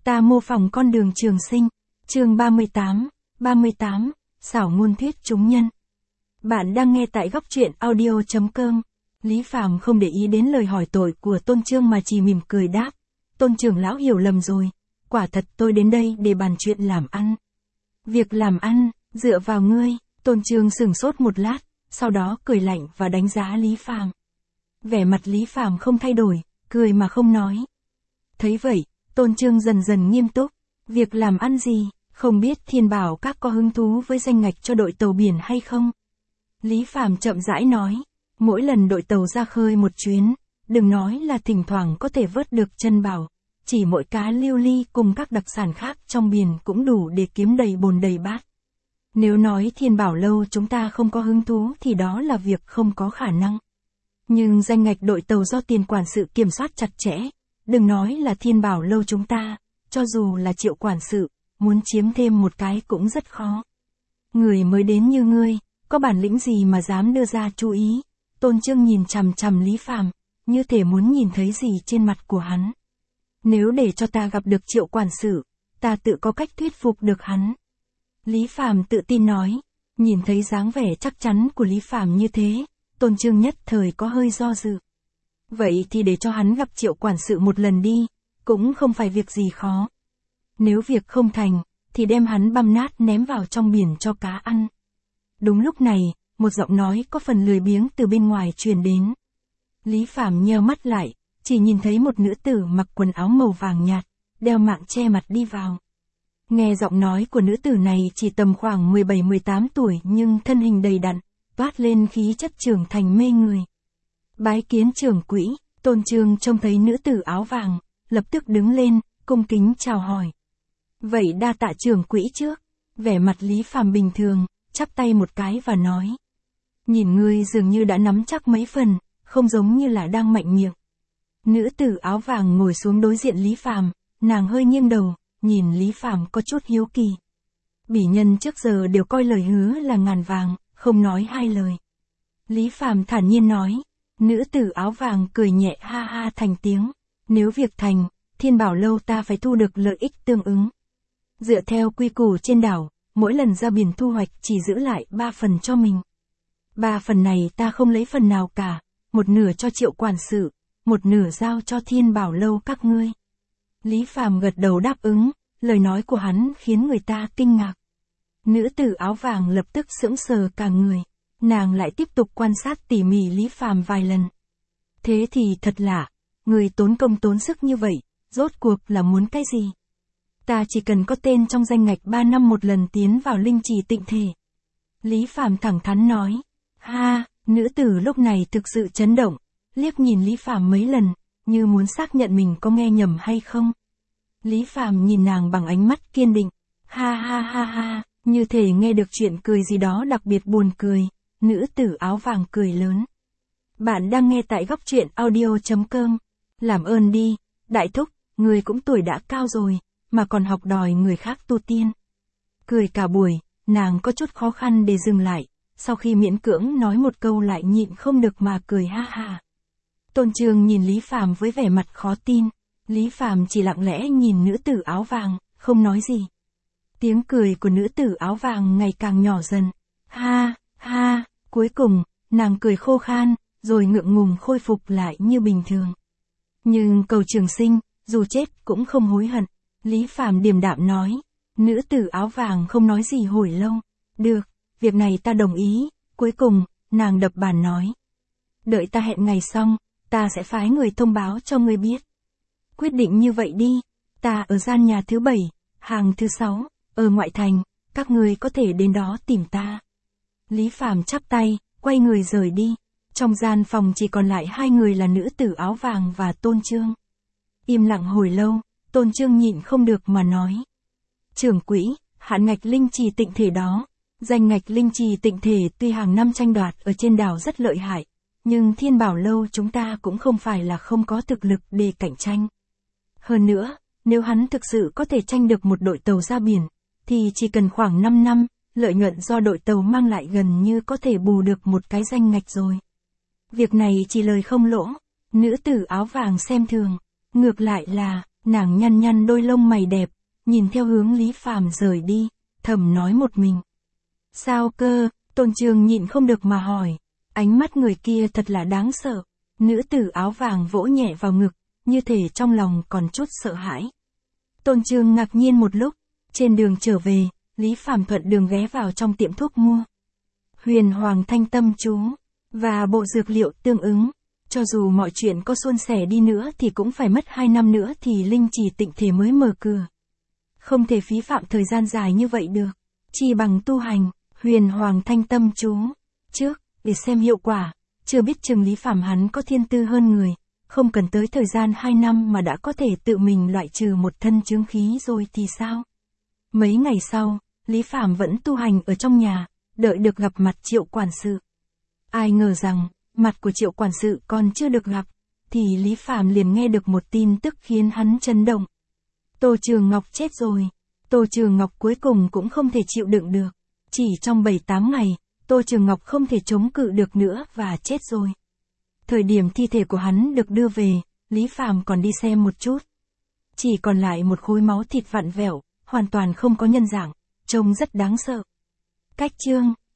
Ta mô phỏng con đường trường sinh. Chương 38, xảo ngôn thuyết chúng nhân. Bạn đang nghe tại góc truyện audio.com. Lý Phàm không để ý đến lời hỏi tội của Tôn Chương mà chỉ mỉm cười đáp. Tôn trưởng lão hiểu lầm rồi. Quả thật tôi đến đây để bàn chuyện làm ăn. Việc làm ăn, dựa vào ngươi. Tôn Chương sửng sốt một lát, sau đó cười lạnh và đánh giá Lý Phàm. Vẻ mặt Lý Phàm không thay đổi, cười mà không nói. Thấy vậy, Tôn Chương dần dần nghiêm túc. Việc làm ăn gì, không biết Thiên Bảo các có hứng thú với danh ngạch cho đội tàu biển hay không? Lý Phàm chậm rãi nói. Mỗi lần đội tàu ra khơi một chuyến, đừng nói là thỉnh thoảng có thể vớt được chân bảo. Chỉ mỗi cá lưu ly cùng các đặc sản khác trong biển cũng đủ để kiếm đầy bồn đầy bát. Nếu nói Thiên Bảo lâu chúng ta không có hứng thú thì đó là việc không có khả năng. Nhưng danh ngạch đội tàu do tiền quản sự kiểm soát chặt chẽ. Đừng nói là Thiên Bảo lâu chúng ta, cho dù là Triệu quản sự, muốn chiếm thêm một cái cũng rất khó. Người mới đến như ngươi, có bản lĩnh gì mà dám đưa ra chú ý? Tôn Chương nhìn chằm chằm Lý Phàm, như thể muốn nhìn thấy gì trên mặt của hắn. Nếu để cho ta gặp được Triệu quản sự, ta tự có cách thuyết phục được hắn. Lý Phàm tự tin nói. Nhìn thấy dáng vẻ chắc chắn của Lý Phàm như thế, Tôn Chương nhất thời có hơi do dự. Vậy thì để cho hắn gặp Triệu quản sự một lần đi, cũng không phải việc gì khó. Nếu việc không thành, thì đem hắn băm nát ném vào trong biển cho cá ăn. Đúng lúc này, một giọng nói có phần lười biếng từ bên ngoài truyền đến. Lý Phàm nheo mắt lại, chỉ nhìn thấy một nữ tử mặc quần áo màu vàng nhạt, đeo mạng che mặt đi vào. Nghe giọng nói của nữ tử này chỉ tầm khoảng 17-18 tuổi nhưng thân hình đầy đặn, toát lên khí chất trưởng thành mê người. Bái kiến trưởng quỹ. Tôn Chương trông thấy nữ tử áo vàng, lập tức đứng lên, cung kính chào hỏi. Vậy đa tạ trưởng quỹ trước. Vẻ mặt Lý Phàm bình thường, chắp tay một cái và nói. Nhìn ngươi dường như đã nắm chắc mấy phần, không giống như là đang mạnh miệng. Nữ tử áo vàng ngồi xuống đối diện Lý Phàm, nàng hơi nghiêng đầu, nhìn Lý Phàm có chút hiếu kỳ. Bỉ nhân trước giờ đều coi lời hứa là ngàn vàng, không nói hai lời. Lý Phàm thản nhiên nói. Nữ tử áo vàng cười nhẹ ha ha thành tiếng. Nếu việc thành, Thiên Bảo lâu ta phải thu được lợi ích tương ứng. Dựa theo quy củ trên đảo, mỗi lần ra biển thu hoạch chỉ giữ lại 3 phần cho mình. 3 phần này ta không lấy phần nào cả, một nửa cho Triệu quản sự, một nửa giao cho Thiên Bảo lâu các ngươi. Lý Phàm gật đầu đáp ứng, lời nói của hắn khiến người ta kinh ngạc. Nữ tử áo vàng lập tức sững sờ cả người. Nàng lại tiếp tục quan sát tỉ mỉ Lý Phàm vài lần. Thế thì thật lạ, người tốn công tốn sức như vậy, rốt cuộc là muốn cái gì? Ta chỉ cần có tên trong danh ngạch 3 năm một lần tiến vào linh trì tịnh thể. Lý Phàm thẳng thắn nói. Ha, nữ tử lúc này thực sự chấn động, liếc nhìn Lý Phàm mấy lần, như muốn xác nhận mình có nghe nhầm hay không. Lý Phàm nhìn nàng bằng ánh mắt kiên định. Ha ha ha ha, như thể nghe được chuyện cười gì đó đặc biệt buồn cười. Nữ tử áo vàng cười lớn. Bạn đang nghe tại góc truyện audio.com. Làm ơn đi, đại thúc, người cũng tuổi đã cao rồi, mà còn học đòi người khác tu tiên. Cười cả buổi, nàng có chút khó khăn để dừng lại, sau khi miễn cưỡng nói một câu lại nhịn không được mà cười ha ha. Tôn Chương nhìn Lý Phàm với vẻ mặt khó tin. Lý Phàm chỉ lặng lẽ nhìn nữ tử áo vàng, không nói gì. Tiếng cười của nữ tử áo vàng ngày càng nhỏ dần. Ha, ha, cuối cùng, nàng cười khô khan, rồi ngượng ngùng khôi phục lại như bình thường. Nhưng cầu trường sinh, dù chết cũng không hối hận. Lý Phàm điềm đạm nói. Nữ tử áo vàng không nói gì hồi lâu. Được, việc này ta đồng ý. Cuối cùng, nàng đập bàn nói. Đợi ta hẹn ngày xong, ta sẽ phái người thông báo cho ngươi biết. Quyết định như vậy đi, ta ở gian nhà thứ 7, hàng thứ 6, ở ngoại thành, các ngươi có thể đến đó tìm ta. Lý Phàm chắp tay, quay người rời đi. Trong gian phòng chỉ còn lại 2 người là nữ tử áo vàng và Tôn Chương. Im lặng hồi lâu, Tôn Chương nhịn không được mà nói. Trưởng quỹ, hạn ngạch linh trì tịnh thể đó. Danh ngạch linh trì tịnh thể tuy hàng năm tranh đoạt ở trên đảo rất lợi hại, nhưng Thiên Bảo lâu chúng ta cũng không phải là không có thực lực để cạnh tranh. Hơn nữa, nếu hắn thực sự có thể tranh được một đội tàu ra biển, thì chỉ cần khoảng 5 năm, lợi nhuận do đội tàu mang lại gần như có thể bù được một cái danh ngạch rồi. Việc này chỉ lời không lỗ. Nữ tử áo vàng xem thường. Ngược lại là, Nàng nhăn nhăn đôi lông mày đẹp, nhìn theo hướng Lý Phàm rời đi, thầm nói một mình. Sao cơ, Tôn Trường nhịn không được mà hỏi. Ánh mắt người kia thật là đáng sợ. Nữ tử áo vàng vỗ nhẹ vào ngực, như thể trong lòng còn chút sợ hãi. Tôn Trường ngạc nhiên một lúc, trên đường trở về, Lý Phàm thuận đường ghé vào trong tiệm thuốc mua Huyền Hoàng Thanh Tâm Chú và bộ dược liệu tương ứng. Cho dù mọi chuyện có suôn sẻ đi nữa thì cũng phải mất 2 năm nữa thì Linh Trì Tịnh Thể mới mở cửa. Không thể phí phạm thời gian dài như vậy được. Chỉ bằng tu hành Huyền Hoàng Thanh Tâm Chú trước, để xem hiệu quả. Chưa biết chừng Lý Phàm hắn có thiên tư hơn người, không cần tới thời gian 2 năm mà đã có thể tự mình loại trừ một thân chướng khí rồi thì sao? Mấy ngày sau, Lý Phàm vẫn tu hành ở trong nhà, đợi được gặp mặt Triệu quản sự. Ai ngờ rằng, mặt của Triệu quản sự còn chưa được gặp, thì Lý Phàm liền nghe được một tin tức khiến hắn chấn động. Tô Trường Ngọc chết rồi. Tô Trường Ngọc cuối cùng cũng không thể chịu đựng được. Chỉ trong 7-8 ngày, Tô Trường Ngọc không thể chống cự được nữa và chết rồi. Thời điểm thi thể của hắn được đưa về, Lý Phàm còn đi xem một chút. Chỉ còn lại một khối máu thịt vặn vẹo, hoàn toàn không có nhân dạng, trông rất đáng sợ. Cách chương